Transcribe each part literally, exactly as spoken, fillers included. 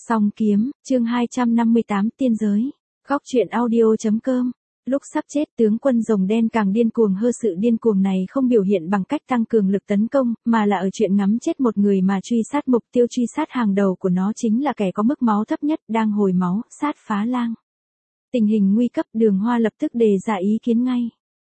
Song kiếm, chương hai trăm năm mươi tám tiên giới. Góc truyện audio.com. Lúc sắp chết, tướng quân rồng đen càng điên cuồng hơn. Sự điên cuồng này không biểu hiện bằng cách tăng cường lực tấn công, mà là ở chuyện ngắm chết một người mà truy sát mục tiêu truy sát hàng đầu của nó chính là kẻ có mức máu thấp nhất, đang hồi máu, Sát Phá Lang. Tình hình nguy cấp, Đường Hoa lập tức đề ra ý kiến ngay.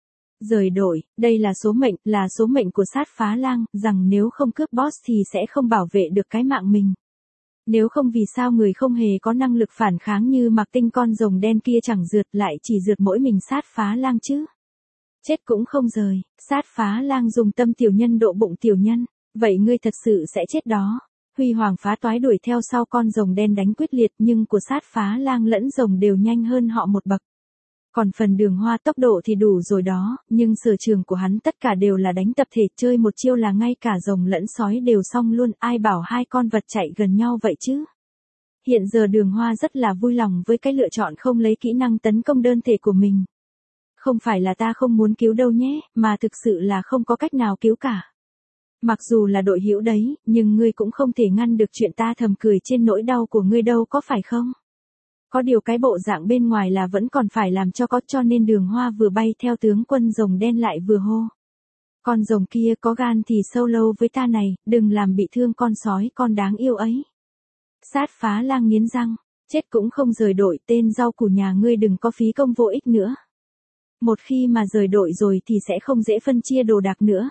Rời đội, đây là số mệnh, là số mệnh của Sát Phá Lang, rằng nếu không cướp boss thì sẽ không bảo vệ được cái mạng mình. Nếu không vì sao người không hề có năng lực phản kháng như Mạc Tinh con rồng đen kia chẳng rượt lại chỉ rượt mỗi mình Sát Phá Lang chứ. Chết cũng không rời, Sát Phá Lang dùng tâm tiểu nhân độ bụng tiểu nhân, vậy ngươi thật sự sẽ chết đó. Huy Hoàng phá toái đuổi theo sau con rồng đen đánh quyết liệt nhưng của Sát Phá Lang lẫn rồng đều nhanh hơn họ một bậc. Còn phần Đường Hoa tốc độ thì đủ rồi đó, nhưng sở trường của hắn tất cả đều là đánh tập thể, chơi một chiêu là ngay cả rồng lẫn sói đều xong luôn, ai bảo hai con vật chạy gần nhau vậy chứ. Hiện giờ Đường Hoa rất là vui lòng với cái lựa chọn không lấy kỹ năng tấn công đơn thể của mình. Không phải là ta không muốn cứu đâu nhé, mà thực sự là không có cách nào cứu cả. Mặc dù là đội hữu đấy, nhưng ngươi cũng không thể ngăn được chuyện ta thầm cười trên nỗi đau của ngươi đâu có phải không? Có điều cái bộ dạng bên ngoài là vẫn còn phải làm cho có, cho nên Đường Hoa vừa bay theo tướng quân rồng đen lại vừa hô. Con rồng kia có gan thì solo với ta này, đừng làm bị thương con sói con đáng yêu ấy. Sát Phá Lang nghiến răng, chết cũng không rời đội, tên rau củ nhà ngươi đừng có phí công vô ích nữa. Một khi mà rời đội rồi thì sẽ không dễ phân chia đồ đạc nữa.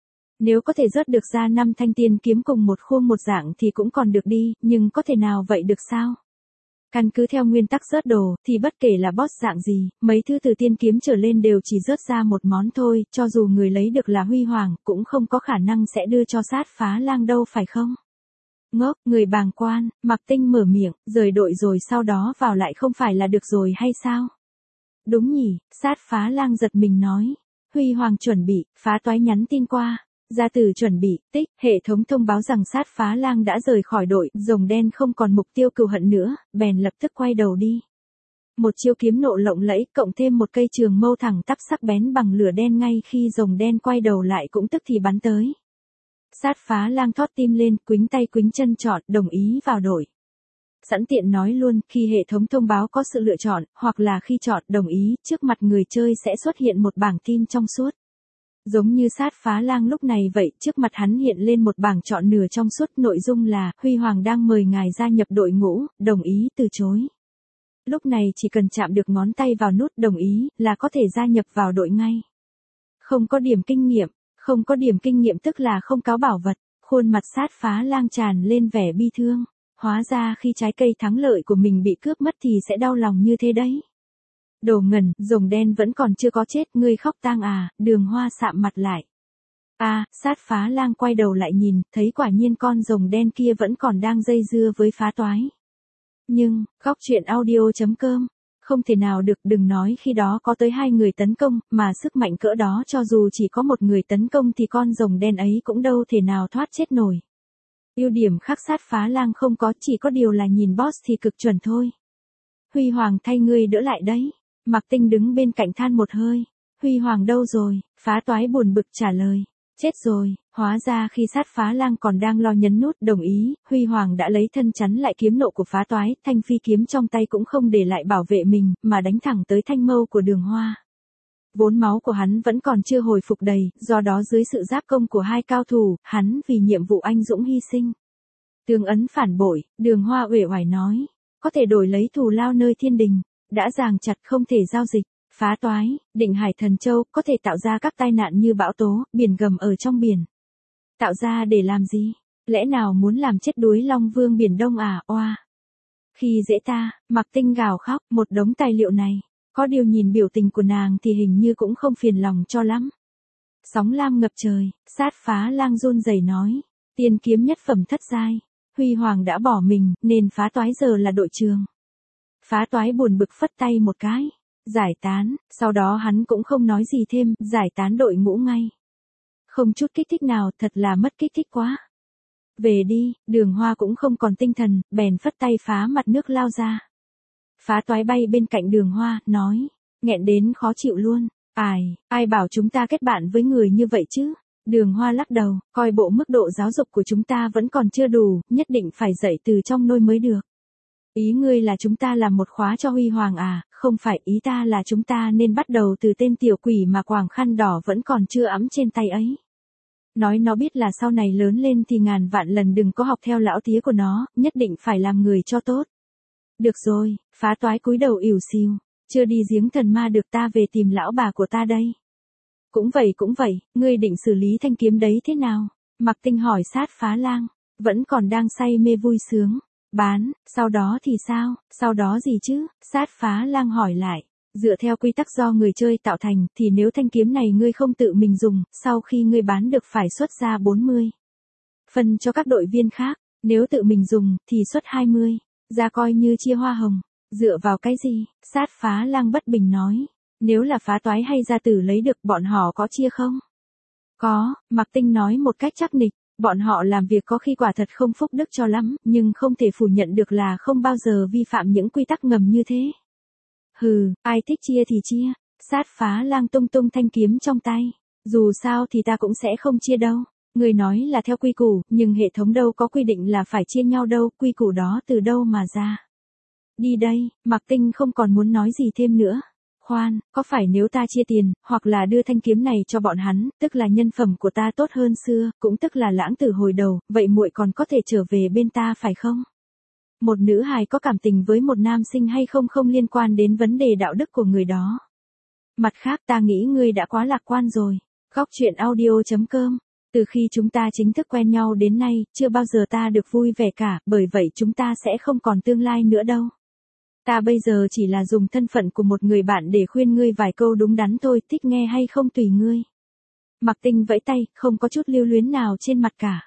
Nếu có thể rớt được ra năm thanh tiên kiếm cùng một khuôn một dạng thì cũng còn được đi, nhưng có thể nào vậy được sao? Căn cứ theo nguyên tắc rớt đồ, thì bất kể là boss dạng gì, mấy thứ từ tiên kiếm trở lên đều chỉ rớt ra một món thôi, cho dù người lấy được là Huy Hoàng, cũng không có khả năng sẽ đưa cho Sát Phá Lang đâu phải không? Ngốc, người bàng quan, Mạc Tinh mở miệng, rời đội rồi sau đó vào lại không phải là được rồi hay sao? Đúng nhỉ, Sát Phá Lang giật mình nói. Huy Hoàng chuẩn bị, phá toái nhắn tin qua. Gia Tử chuẩn bị, tích, hệ thống thông báo rằng Sát Phá Lang đã rời khỏi đội, rồng đen không còn mục tiêu cừu hận nữa, bèn lập tức quay đầu đi. Một chiêu kiếm nộ lộng lẫy, cộng thêm một cây trường mâu thẳng tắp sắc bén bằng lửa đen ngay khi rồng đen quay đầu lại cũng tức thì bắn tới. Sát Phá Lang thót tim lên, quĩnh tay quĩnh chân chọn, đồng ý vào đội. Sẵn tiện nói luôn, khi hệ thống thông báo có sự lựa chọn, hoặc là khi chọn đồng ý, trước mặt người chơi sẽ xuất hiện một bảng tin trong suốt. Giống như Sát Phá Lang lúc này vậy, trước mặt hắn hiện lên một bảng chọn nửa trong suốt, nội dung là, Huy Hoàng đang mời ngài gia nhập đội ngũ, đồng ý từ chối. Lúc này chỉ cần chạm được ngón tay vào nút đồng ý, là có thể gia nhập vào đội ngay. Không có điểm kinh nghiệm, không có điểm kinh nghiệm tức là không cáo bảo vật, khuôn mặt Sát Phá Lang tràn lên vẻ bi thương. Hóa ra khi trái cây thắng lợi của mình bị cướp mất thì sẽ đau lòng như thế đấy. Đồ ngần, rồng đen vẫn còn chưa có chết, ngươi khóc tang à, Đường Hoa sạm mặt lại. A, à, Sát Phá Lang quay đầu lại nhìn, thấy quả nhiên con rồng đen kia vẫn còn đang dây dưa với phá toái. Nhưng, góc truyện audio.com, không thể nào được, đừng nói khi đó có tới hai người tấn công, mà sức mạnh cỡ đó cho dù chỉ có một người tấn công thì con rồng đen ấy cũng đâu thể nào thoát chết nổi. Ưu điểm khác Sát Phá Lang không có, chỉ có điều là nhìn boss thì cực chuẩn thôi. Huy Hoàng thay ngươi đỡ lại đấy. Mạc Tinh đứng bên cạnh than một hơi. Huy Hoàng đâu rồi? Phá toái buồn bực trả lời. Chết rồi, hóa ra khi Sát Phá Lang còn đang lo nhấn nút đồng ý, Huy Hoàng đã lấy thân chắn lại kiếm nộ của phá toái, thanh phi kiếm trong tay cũng không để lại bảo vệ mình, mà đánh thẳng tới thanh mâu của Đường Hoa. Vốn máu của hắn vẫn còn chưa hồi phục đầy, do đó dưới sự giáp công của hai cao thủ, hắn vì nhiệm vụ anh dũng hy sinh. Tương ấn phản bội, Đường Hoa uể oải nói, có thể đổi lấy thù lao nơi thiên đình, đã ràng chặt không thể giao dịch. Phá toái, Định Hải Thần Châu, có thể tạo ra các tai nạn như bão tố, biển gầm ở trong biển. Tạo ra để làm gì? Lẽ nào muốn làm chết đuối Long Vương Biển Đông à, oa. Khi dễ ta, Mạc Tinh gào khóc, một đống tài liệu này. Có điều nhìn biểu tình của nàng thì hình như cũng không phiền lòng cho lắm. Sóng lam ngập trời, Sát Phá Lang run rẩy nói. Tiên kiếm nhất phẩm thất giai. Huy Hoàng đã bỏ mình, nên phá toái giờ là đội trường. Phá toái buồn bực phất tay một cái. Giải tán, sau đó hắn cũng không nói gì thêm, giải tán đội ngũ ngay. Không chút kích thích nào, thật là mất kích thích quá. Về đi, Đường Hoa cũng không còn tinh thần, bèn phất tay phá mặt nước lao ra. Phá toái bay bên cạnh Đường Hoa, nói, nghẹn đến khó chịu luôn. Ai, ai bảo chúng ta kết bạn với người như vậy chứ? Đường Hoa lắc đầu, coi bộ mức độ giáo dục của chúng ta vẫn còn chưa đủ, nhất định phải dạy từ trong nôi mới được. Ý ngươi là chúng ta làm một khóa cho Huy Hoàng à, không phải, ý ta là chúng ta nên bắt đầu từ tên tiểu quỷ mà quàng khăn đỏ vẫn còn chưa ẵm trên tay ấy. Nói nó biết là sau này lớn lên thì ngàn vạn lần đừng có học theo lão tía của nó, nhất định phải làm người cho tốt. Được rồi, phá toái cúi đầu ỉu xìu, chưa đi giếng thần ma được, ta về tìm lão bà của ta đây. Cũng vậy cũng vậy, ngươi định xử lý thanh kiếm đấy thế nào? Mặc Tinh hỏi Sát Phá Lang, vẫn còn đang say mê vui sướng. Bán, sau đó thì sao, sau đó gì chứ? Sát Phá Lang hỏi lại. Dựa theo quy tắc do người chơi tạo thành, thì nếu thanh kiếm này ngươi không tự mình dùng, sau khi ngươi bán được phải xuất ra bốn mươi phần cho các đội viên khác, nếu tự mình dùng, thì xuất hai mươi, ra coi như chia hoa hồng. Dựa vào cái gì? Sát Phá Lang bất bình nói. Nếu là phá toái hay gia tử lấy được, bọn họ có chia không? Có, Mặc Tinh nói một cách chắc nịch. Bọn họ làm việc có khi quả thật không phúc đức cho lắm, nhưng không thể phủ nhận được là không bao giờ vi phạm những quy tắc ngầm như thế. Hừ, ai thích chia thì chia. Sát Phá Lang tung tung thanh kiếm trong tay. Dù sao thì ta cũng sẽ không chia đâu. Người nói là theo quy củ, nhưng hệ thống đâu có quy định là phải chia nhau đâu, quy củ đó từ đâu mà ra. Đi đây, Mặc Tinh không còn muốn nói gì thêm nữa. Khoan, có phải nếu ta chia tiền, hoặc là đưa thanh kiếm này cho bọn hắn, tức là nhân phẩm của ta tốt hơn xưa, cũng tức là lãng tử hồi đầu, vậy muội còn có thể trở về bên ta phải không? Một nữ hài có cảm tình với một nam sinh hay không không liên quan đến vấn đề đạo đức của người đó. Mặt khác ta nghĩ ngươi đã quá lạc quan rồi. Góc truyện audio.com. Từ khi chúng ta chính thức quen nhau đến nay, chưa bao giờ ta được vui vẻ cả, bởi vậy chúng ta sẽ không còn tương lai nữa đâu. Ta bây giờ chỉ là dùng thân phận của một người bạn để khuyên ngươi vài câu đúng đắn thôi, thích nghe hay không tùy ngươi. Mặc Tinh vẫy tay, không có chút lưu luyến nào trên mặt cả.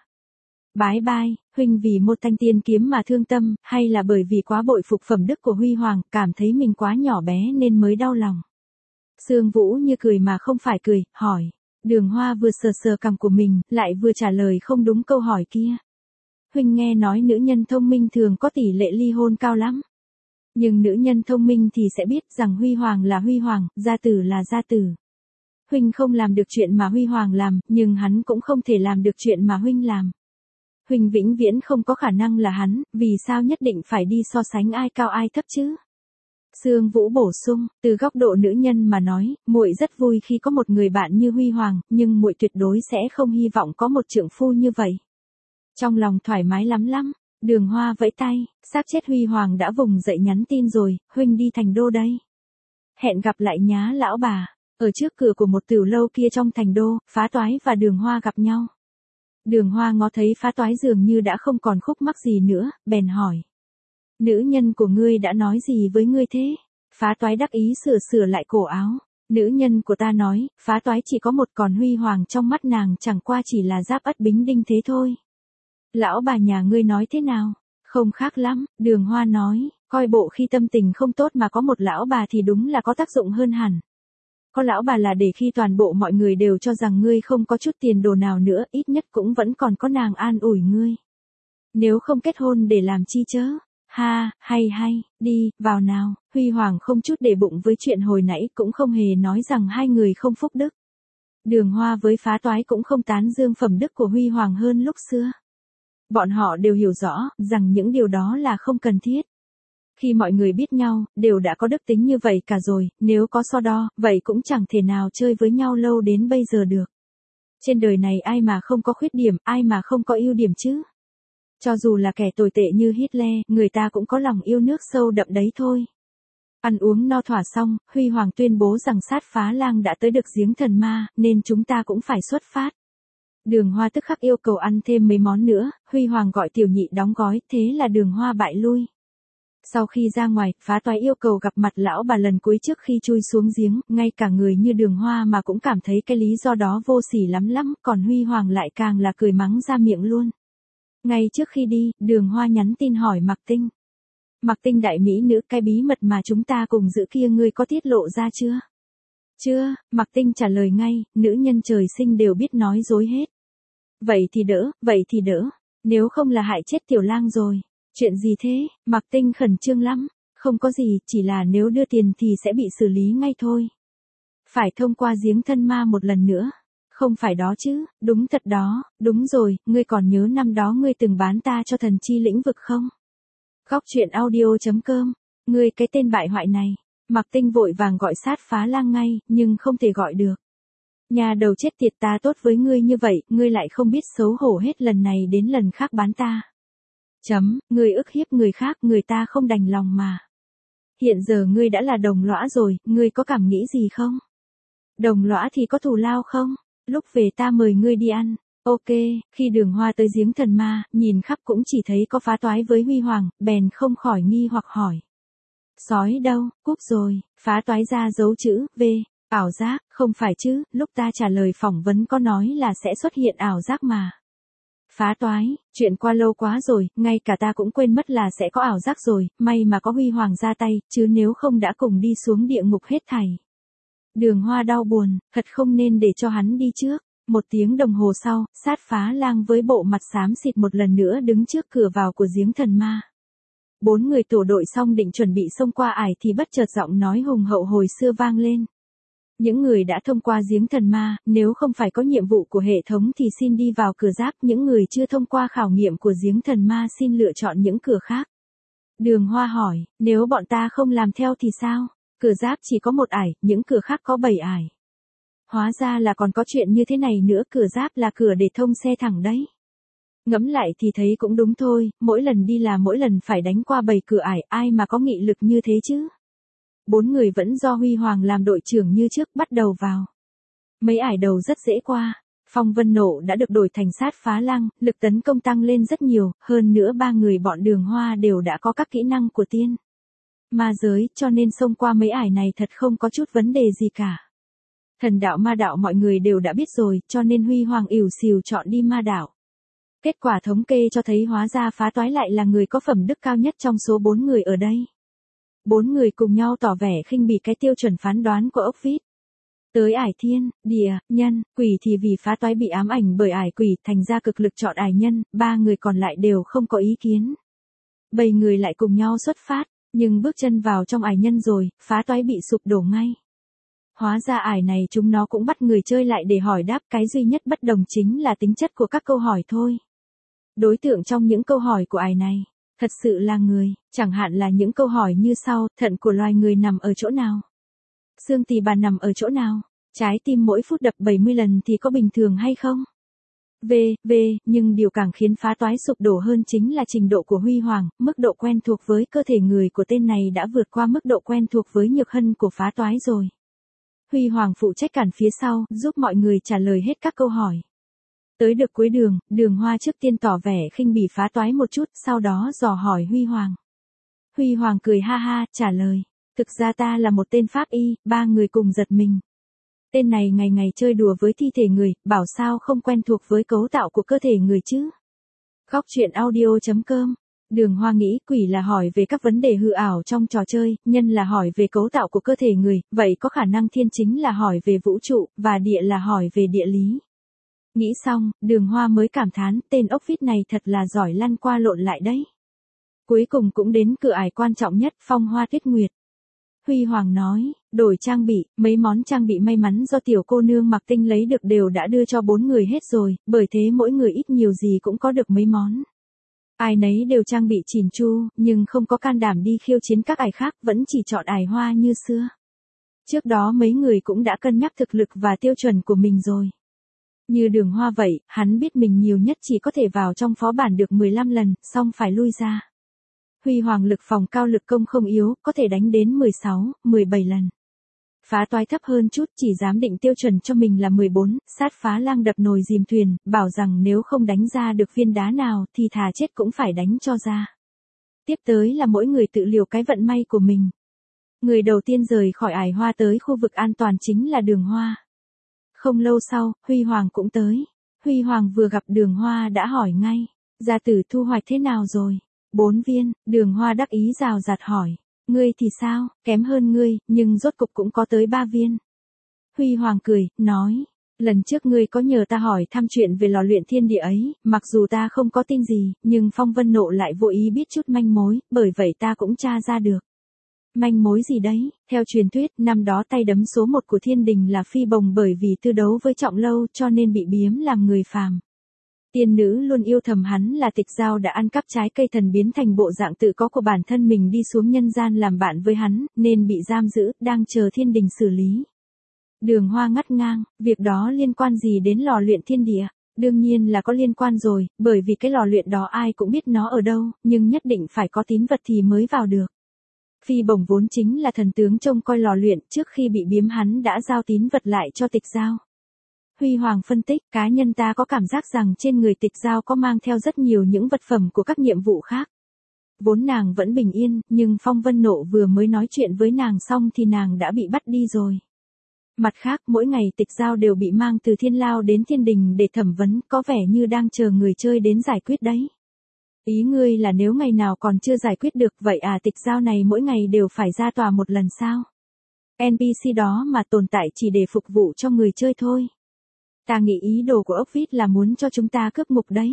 Bái bai, huynh vì một thanh tiên kiếm mà thương tâm, hay là bởi vì quá bội phục phẩm đức của Huy Hoàng, cảm thấy mình quá nhỏ bé nên mới đau lòng. Sương Vũ như cười mà không phải cười, hỏi. Đường Hoa vừa sờ sờ cằm của mình, lại vừa trả lời không đúng câu hỏi kia. Huynh nghe nói nữ nhân thông minh thường có tỷ lệ ly hôn cao lắm. Nhưng nữ nhân thông minh thì sẽ biết rằng Huy Hoàng là Huy Hoàng, gia tử là gia tử. Huynh không làm được chuyện mà Huy Hoàng làm, nhưng hắn cũng không thể làm được chuyện mà Huynh làm. Huynh vĩnh viễn không có khả năng là hắn, vì sao nhất định phải đi so sánh ai cao ai thấp chứ? Sương Vũ bổ sung, từ góc độ nữ nhân mà nói, muội rất vui khi có một người bạn như Huy Hoàng, nhưng muội tuyệt đối sẽ không hy vọng có một trượng phu như vậy. Trong lòng thoải mái lắm lắm. Đường Hoa vẫy tay, xác chết Huy Hoàng đã vùng dậy nhắn tin rồi, huynh đi thành đô đây. Hẹn gặp lại nhá lão bà. Ở trước cửa của một tiểu lâu kia trong thành đô, Phá Toái và Đường Hoa gặp nhau. Đường Hoa ngó thấy Phá Toái dường như đã không còn khúc mắc gì nữa, bèn hỏi. Nữ nhân của ngươi đã nói gì với ngươi thế? Phá Toái đắc ý sửa sửa lại cổ áo. Nữ nhân của ta nói, Phá Toái chỉ có một, còn Huy Hoàng trong mắt nàng chẳng qua chỉ là giáp ất bính đinh thế thôi. Lão bà nhà ngươi nói thế nào? Không khác lắm, Đường Hoa nói, coi bộ khi tâm tình không tốt mà có một lão bà thì đúng là có tác dụng hơn hẳn. Có lão bà là để khi toàn bộ mọi người đều cho rằng ngươi không có chút tiền đồ nào nữa, ít nhất cũng vẫn còn có nàng an ủi ngươi. Nếu không kết hôn để làm chi chớ? Ha, hay hay, đi, vào nào. Huy Hoàng không chút để bụng với chuyện hồi nãy, cũng không hề nói rằng hai người không phúc đức. Đường Hoa với Phá Toái cũng không tán dương phẩm đức của Huy Hoàng hơn lúc xưa. Bọn họ đều hiểu rõ, rằng những điều đó là không cần thiết. Khi mọi người biết nhau, đều đã có đức tính như vậy cả rồi, nếu có so đo, vậy cũng chẳng thể nào chơi với nhau lâu đến bây giờ được. Trên đời này ai mà không có khuyết điểm, ai mà không có ưu điểm chứ? Cho dù là kẻ tồi tệ như Hitler, người ta cũng có lòng yêu nước sâu đậm đấy thôi. Ăn uống no thỏa xong, Huy Hoàng tuyên bố rằng Sát Phá Lang đã tới được giếng thần ma, nên chúng ta cũng phải xuất phát. Đường Hoa tức khắc yêu cầu ăn thêm mấy món nữa, Huy Hoàng gọi tiểu nhị đóng gói, thế là Đường Hoa bại lui. Sau khi ra ngoài, Phá Toái yêu cầu gặp mặt lão bà lần cuối trước khi chui xuống giếng, ngay cả người như Đường Hoa mà cũng cảm thấy cái lý do đó vô sỉ lắm lắm, còn Huy Hoàng lại càng là cười mắng ra miệng luôn. Ngay trước khi đi, Đường Hoa nhắn tin hỏi Mặc Tinh. Mặc Tinh đại mỹ nữ, cái bí mật mà chúng ta cùng giữ kia ngươi có tiết lộ ra chưa? Chưa, Mặc Tinh trả lời ngay, nữ nhân trời sinh đều biết nói dối hết. Vậy thì đỡ, vậy thì đỡ, nếu không là hại chết Tiểu Lang rồi. Chuyện gì thế? Mặc Tinh khẩn trương lắm. Không có gì, chỉ là nếu đưa tiền thì sẽ bị xử lý ngay thôi. Phải thông qua giếng thân ma một lần nữa. Không phải đó chứ, đúng thật đó, đúng rồi, ngươi còn nhớ năm đó ngươi từng bán ta cho thần chi lĩnh vực không? Góc chuyện audio chấm com. Ngươi cái tên bại hoại này. Mạc Tinh vội vàng gọi Sát Phá Lang ngay, nhưng không thể gọi được. Nhà đầu chết tiệt, ta tốt với ngươi như vậy, ngươi lại không biết xấu hổ hết lần này đến lần khác bán ta. Chấm, ngươi ức hiếp người khác, người ta không đành lòng mà. Hiện giờ ngươi đã là đồng lõa rồi, ngươi có cảm nghĩ gì không? Đồng lõa thì có thù lao không? Lúc về ta mời ngươi đi ăn. Ok, khi Đường Hoa tới giếng thần ma, nhìn khắp cũng chỉ thấy có Phá Toái với Huy Hoàng, bèn không khỏi nghi hoặc hỏi. Sói đâu, cúp rồi, Phá Toái ra dấu chữ, V, ảo giác, không phải chứ, lúc ta trả lời phỏng vấn có nói là sẽ xuất hiện ảo giác mà. Phá Toái, chuyện qua lâu quá rồi, ngay cả ta cũng quên mất là sẽ có ảo giác rồi, may mà có Huy Hoàng ra tay, chứ nếu không đã cùng đi xuống địa ngục hết thảy. Đường Hoa đau buồn, thật không nên để cho hắn đi trước. Một tiếng đồng hồ sau, Sát Phá Lang với bộ mặt xám xịt một lần nữa đứng trước cửa vào của giếng thần ma. Bốn người tổ đội xong định chuẩn bị xông qua ải thì bất chợt giọng nói hùng hậu hồi xưa vang lên. Những người đã thông qua giếng thần ma, nếu không phải có nhiệm vụ của hệ thống thì xin đi vào cửa giáp, những người chưa thông qua khảo nghiệm của giếng thần ma xin lựa chọn những cửa khác. Đường Hoa hỏi, nếu bọn ta không làm theo thì sao? Cửa giáp chỉ có một ải, những cửa khác có bảy ải. Hóa ra là còn có chuyện như thế này nữa, cửa giáp là cửa để thông xe thẳng đấy. Ngẫm lại thì thấy cũng đúng thôi, mỗi lần đi là mỗi lần phải đánh qua bảy cửa ải, ai mà có nghị lực như thế chứ. Bốn người vẫn do Huy Hoàng làm đội trưởng như trước bắt đầu vào. Mấy ải đầu rất dễ qua, Phong Vân Nộ đã được đổi thành Sát Phá Lang, lực tấn công tăng lên rất nhiều, hơn nữa ba người bọn Đường Hoa đều đã có các kỹ năng của tiên ma giới, cho nên xông qua mấy ải này thật không có chút vấn đề gì cả. Thần đạo ma đạo mọi người đều đã biết rồi, cho nên Huy Hoàng ỉu xìu chọn đi ma đạo. Kết quả thống kê cho thấy hóa ra Phá Toái lại là người có phẩm đức cao nhất trong số bốn người ở đây. Bốn người cùng nhau tỏ vẻ khinh bỉ cái tiêu chuẩn phán đoán của ốc vít. Tới ải thiên, địa, nhân, quỷ thì vì Phá Toái bị ám ảnh bởi ải quỷ, thành ra cực lực chọn ải nhân, ba người còn lại đều không có ý kiến. Bảy người lại cùng nhau xuất phát, nhưng bước chân vào trong ải nhân rồi, Phá Toái bị sụp đổ ngay. Hóa ra ải này chúng nó cũng bắt người chơi lại để hỏi đáp, cái duy nhất bất đồng chính là tính chất của các câu hỏi thôi. Đối tượng trong những câu hỏi của ải này, thật sự là người, chẳng hạn là những câu hỏi như sau, thận của loài người nằm ở chỗ nào? Xương tỳ bà nằm ở chỗ nào? Trái tim mỗi phút đập bảy mươi lần thì có bình thường hay không? V, V, nhưng điều càng khiến Phá Toái sụp đổ hơn chính là trình độ của Huy Hoàng, mức độ quen thuộc với cơ thể người của tên này đã vượt qua mức độ quen thuộc với nhược hân của Phá Toái rồi. Huy Hoàng phụ trách cản phía sau, giúp mọi người trả lời hết các câu hỏi. Tới được cuối đường, Đường Hoa trước tiên tỏ vẻ khinh bỉ Phá Toái một chút, sau đó dò hỏi Huy Hoàng. Huy Hoàng cười ha ha, trả lời. Thực ra ta là một tên pháp y, ba người cùng giật mình. Tên này ngày ngày chơi đùa với thi thể người, bảo sao không quen thuộc với cấu tạo của cơ thể người chứ. Góc chuyện audio chấm com. Đường Hoa nghĩ quỷ là hỏi về các vấn đề hư ảo trong trò chơi, nhân là hỏi về cấu tạo của cơ thể người, vậy có khả năng thiên chính là hỏi về vũ trụ, và địa là hỏi về địa lý. Nghĩ xong, Đường Hoa mới cảm thán, tên ốc vít này thật là giỏi lăn qua lộn lại đấy. Cuối cùng cũng đến cửa ải quan trọng nhất, Phong Hoa Tuyết Nguyệt. Huy Hoàng nói, đổi trang bị, mấy món trang bị may mắn do tiểu cô nương Mạc Tinh lấy được đều đã đưa cho bốn người hết rồi, bởi thế mỗi người ít nhiều gì cũng có được mấy món. Ai nấy đều trang bị chỉn chu, nhưng không có can đảm đi khiêu chiến các ải khác, vẫn chỉ chọn ải hoa như xưa. Trước đó mấy người cũng đã cân nhắc thực lực và tiêu chuẩn của mình rồi. Như Đường Hoa vậy, hắn biết mình nhiều nhất chỉ có thể vào trong phó bản được mười lăm lần, xong phải lui ra. Huy Hoàng lực phòng cao, lực công không yếu, có thể đánh đến mười sáu, mười bảy lần. Phá Toái thấp hơn chút, chỉ dám định tiêu chuẩn cho mình là mười bốn, Sát Phá Lang đập nồi dìm thuyền, bảo rằng nếu không đánh ra được viên đá nào thì thà chết cũng phải đánh cho ra. Tiếp tới là mỗi người tự liều cái vận may của mình. Người đầu tiên rời khỏi ải hoa tới khu vực an toàn chính là Đường Hoa. Không lâu sau, Huy Hoàng cũng tới. Huy Hoàng vừa gặp Đường Hoa đã hỏi ngay, gia tử thu hoạch thế nào rồi? Bốn viên, Đường Hoa đắc ý rào rạt hỏi. Ngươi thì sao, kém hơn ngươi, nhưng rốt cục cũng có tới ba viên. Huy Hoàng cười, nói, lần trước ngươi có nhờ ta hỏi thăm chuyện về lò luyện thiên địa ấy, mặc dù ta không có tin gì, nhưng Phong Vân Nộ lại vô ý biết chút manh mối, bởi vậy ta cũng tra ra được. Manh mối gì đấy? Theo truyền thuyết, năm đó tay đấm số một của thiên đình là Phi Bồng, bởi vì tư đấu với Trọng Lâu cho nên bị biếm làm người phàm. Tiên nữ luôn yêu thầm hắn là Tịch Giao đã ăn cắp trái cây thần biến thành bộ dạng tự có của bản thân mình đi xuống nhân gian làm bạn với hắn, nên bị giam giữ, đang chờ thiên đình xử lý. Đường Hoa ngắt ngang, việc đó liên quan gì đến lò luyện thiên địa? Đương nhiên là có liên quan rồi, bởi vì cái lò luyện đó ai cũng biết nó ở đâu, nhưng nhất định phải có tín vật thì mới vào được. Phi Bổng vốn chính là thần tướng trông coi lò luyện, trước khi bị biếm hắn đã giao tín vật lại cho Tịch Giao. Huy Hoàng phân tích, cá nhân ta có cảm giác rằng trên người Tịch Giao có mang theo rất nhiều những vật phẩm của các nhiệm vụ khác. Vốn nàng vẫn bình yên, nhưng Phong Vân Nộ vừa mới nói chuyện với nàng xong thì nàng đã bị bắt đi rồi. Mặt khác, mỗi ngày Tịch Giao đều bị mang từ Thiên Lao đến Thiên Đình để thẩm vấn, có vẻ như đang chờ người chơi đến giải quyết đấy. Ý ngươi là nếu ngày nào còn chưa giải quyết được, vậy à Tịch Giao này mỗi ngày đều phải ra tòa một lần sao? en pê xê đó mà tồn tại chỉ để phục vụ cho người chơi thôi. Ta nghĩ ý đồ của ốc vít là muốn cho chúng ta cướp ngục đấy.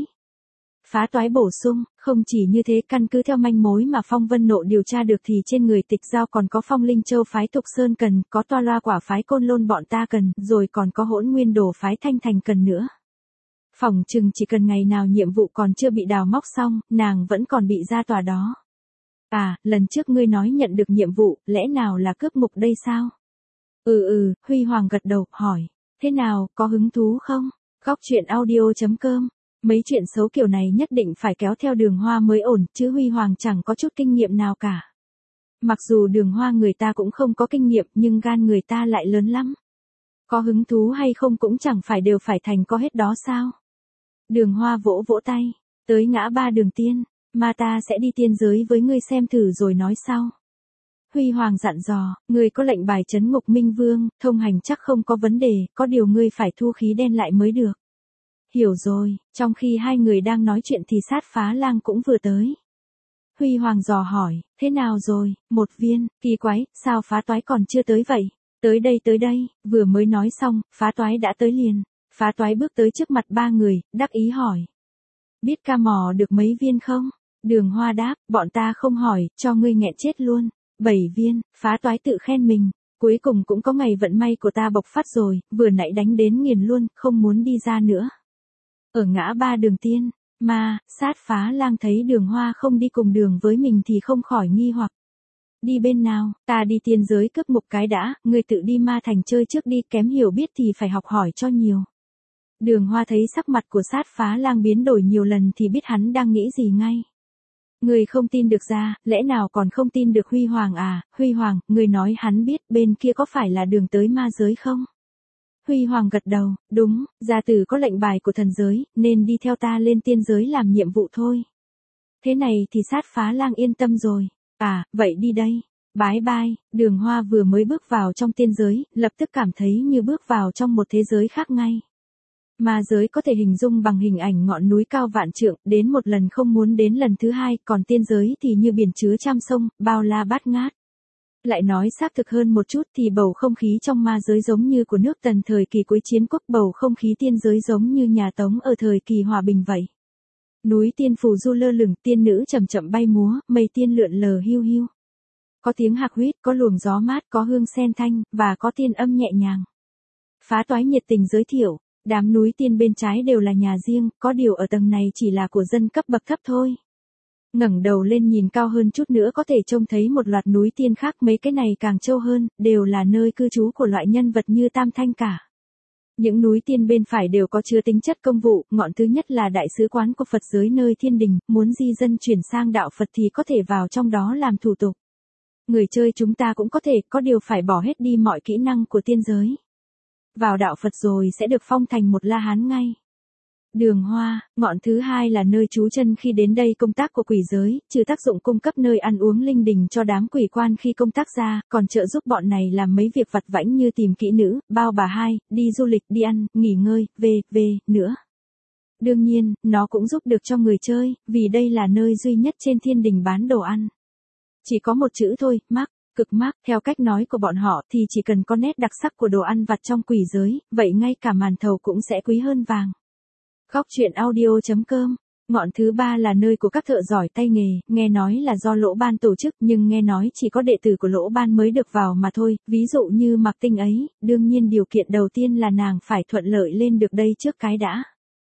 Phá Toái bổ sung, không chỉ như thế, căn cứ theo manh mối mà Phong Vân Nộ điều tra được thì trên người Tịch Giao còn có Phong Linh Châu phái Thục Sơn cần, có Toa Loa Quả phái Côn Lôn bọn ta cần, rồi còn có Hỗn Nguyên Đồ phái Thanh Thành cần nữa. Phỏng chừng chỉ cần ngày nào nhiệm vụ còn chưa bị đào móc xong, nàng vẫn còn bị ra tòa đó. À, lần trước ngươi nói nhận được nhiệm vụ, lẽ nào là cướp ngục đây sao? Ừ ừ, Huy Hoàng gật đầu, hỏi. Thế nào, có hứng thú không? Góc truyện audio chấm com. Mấy chuyện xấu kiểu này nhất định phải kéo theo Đường Hoa mới ổn, chứ Huy Hoàng chẳng có chút kinh nghiệm nào cả. Mặc dù Đường Hoa người ta cũng không có kinh nghiệm, nhưng gan người ta lại lớn lắm. Có hứng thú hay không cũng chẳng phải đều phải thành có hết đó sao? Đường Hoa vỗ vỗ tay, tới ngã ba đường tiên, mà ta sẽ đi tiên giới với ngươi xem thử rồi nói sau. Huy Hoàng dặn dò, ngươi có lệnh bài trấn ngục Minh Vương, thông hành chắc không có vấn đề, có điều ngươi phải thu khí đen lại mới được. Hiểu rồi, trong khi hai người đang nói chuyện thì Sát Phá Lang cũng vừa tới. Huy Hoàng dò hỏi, thế nào rồi, một viên, kỳ quái, sao Phá Toái còn chưa tới vậy? Tới đây tới đây, vừa mới nói xong, Phá Toái đã tới liền. Phá Toái bước tới trước mặt ba người, đắc ý hỏi. Biết ca mò được mấy viên không? Đường Hoa đáp, bọn ta không hỏi, cho ngươi nghẹn chết luôn. Bảy viên, Phá Toái tự khen mình. Cuối cùng cũng có ngày vận may của ta bộc phát rồi, vừa nãy đánh đến nghiền luôn, không muốn đi ra nữa. Ở ngã ba đường tiên, mà, Sát Phá Lang thấy Đường Hoa không đi cùng đường với mình thì không khỏi nghi hoặc. Đi bên nào, ta đi tiên giới cướp ngục cái đã, ngươi tự đi ma thành chơi trước đi, kém hiểu biết thì phải học hỏi cho nhiều. Đường Hoa thấy sắc mặt của Sát Phá Lang biến đổi nhiều lần thì biết hắn đang nghĩ gì ngay. Người không tin được ra, lẽ nào còn không tin được Huy Hoàng à? Huy Hoàng, người nói hắn biết bên kia có phải là đường tới ma giới không? Huy Hoàng gật đầu, đúng, gia tử có lệnh bài của thần giới, nên đi theo ta lên tiên giới làm nhiệm vụ thôi. Thế này thì Sát Phá Lang yên tâm rồi. À, vậy đi đây. Bái bai, Đường Hoa vừa mới bước vào trong tiên giới, lập tức cảm thấy như bước vào trong một thế giới khác ngay. Ma giới có thể hình dung bằng hình ảnh ngọn núi cao vạn trượng, đến một lần không muốn đến lần thứ hai, còn tiên giới thì như biển chứa trăm sông, bao la bát ngát. Lại nói xác thực hơn một chút thì bầu không khí trong ma giới giống như của nước Tần thời kỳ cuối chiến quốc, bầu không khí tiên giới giống như nhà Tống ở thời kỳ hòa bình vậy. Núi tiên phù du lơ lửng, tiên nữ chậm chậm bay múa, mây tiên lượn lờ hiu hiu. Có tiếng hạc huýt, có luồng gió mát, có hương sen thanh, và có tiên âm nhẹ nhàng. Phá Toái nhiệt tình giới thiệu. Đám núi tiên bên trái đều là nhà riêng, có điều ở tầng này chỉ là của dân cấp bậc thấp thôi. Ngẩng đầu lên nhìn cao hơn chút nữa có thể trông thấy một loạt núi tiên khác, mấy cái này càng trâu hơn, đều là nơi cư trú của loại nhân vật như Tam Thanh cả. Những núi tiên bên phải đều có chứa tính chất công vụ, ngọn thứ nhất là đại sứ quán của Phật giới nơi thiên đình, muốn di dân chuyển sang đạo Phật thì có thể vào trong đó làm thủ tục. Người chơi chúng ta cũng có thể, có điều phải bỏ hết đi mọi kỹ năng của tiên giới. Vào đạo Phật rồi sẽ được phong thành một La Hán ngay. Đường Hoa, ngọn thứ hai là nơi trú chân khi đến đây công tác của quỷ giới, trừ tác dụng cung cấp nơi ăn uống linh đình cho đám quỷ quan khi công tác ra, còn trợ giúp bọn này làm mấy việc vặt vãnh như tìm kỹ nữ, bao bà hai, đi du lịch, đi ăn, nghỉ ngơi, về, về, nữa. Đương nhiên, nó cũng giúp được cho người chơi, vì đây là nơi duy nhất trên thiên đình bán đồ ăn. Chỉ có một chữ thôi, mắc. Cực mắc, theo cách nói của bọn họ thì chỉ cần có nét đặc sắc của đồ ăn vặt trong quỷ giới, vậy ngay cả màn thầu cũng sẽ quý hơn vàng. Góc truyện audio chấm com. Ngọn thứ ba là nơi của các thợ giỏi tay nghề, nghe nói là do Lỗ Ban tổ chức, nhưng nghe nói chỉ có đệ tử của Lỗ Ban mới được vào mà thôi, ví dụ như Mạc Tinh ấy, đương nhiên điều kiện đầu tiên là nàng phải thuận lợi lên được đây trước cái đã.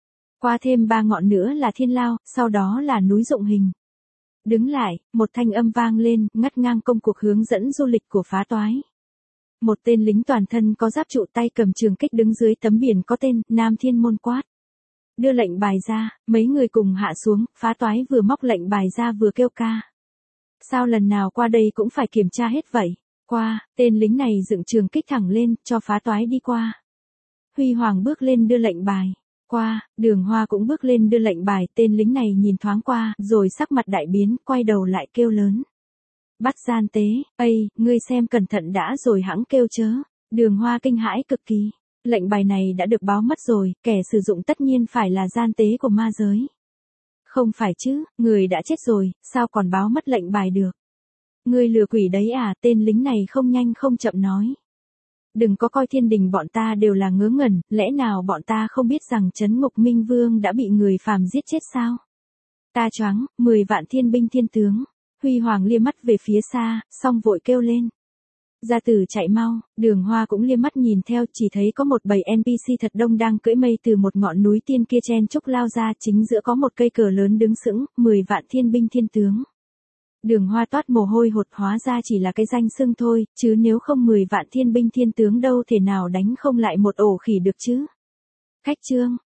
Qua thêm ba ngọn nữa là Thiên Lao, sau đó là núi Dụng Hình. Đứng lại, một thanh âm vang lên, ngắt ngang công cuộc hướng dẫn du lịch của phá toái. Một tên lính toàn thân có giáp trụ tay cầm trường kích đứng dưới tấm biển có tên Nam Thiên Môn quát. Đưa lệnh bài ra, mấy người cùng hạ xuống, phá toái vừa móc lệnh bài ra vừa kêu ca. Sao lần nào qua đây cũng phải kiểm tra hết vậy? Qua, tên lính này dựng trường kích thẳng lên, cho phá toái đi qua. Huy Hoàng bước lên đưa lệnh bài. Qua, Đường Hoa cũng bước lên đưa lệnh bài, tên lính này nhìn thoáng qua, rồi sắc mặt đại biến, quay đầu lại kêu lớn. Bắt gian tế, ây, ngươi xem cẩn thận đã rồi hẵng kêu chớ. Đường Hoa kinh hãi cực kỳ. Lệnh bài này đã được báo mất rồi, kẻ sử dụng tất nhiên phải là gian tế của ma giới. Không phải chứ, người đã chết rồi, sao còn báo mất lệnh bài được? Ngươi lừa quỷ đấy à, tên lính này không nhanh không chậm nói. Đừng có coi thiên đình bọn ta đều là ngớ ngẩn, lẽ nào bọn ta không biết rằng Trấn Ngục Minh Vương đã bị người phàm giết chết sao? Ta choáng, mười vạn thiên binh thiên tướng. Huy Hoàng liếc mắt về phía xa, xong vội kêu lên. Gia tử chạy mau, Đường Hoa cũng liếc mắt nhìn theo, chỉ thấy có một bầy en pê xê thật đông đang cưỡi mây từ một ngọn núi tiên kia chen chúc lao ra, chính giữa có một cây cờ lớn đứng sững, mười vạn thiên binh thiên tướng. Đường Hoa toát mồ hôi hột, hóa ra chỉ là cái danh xưng thôi, chứ nếu không mười vạn thiên binh thiên tướng đâu thể nào đánh không lại một ổ khỉ được chứ. Khách trương,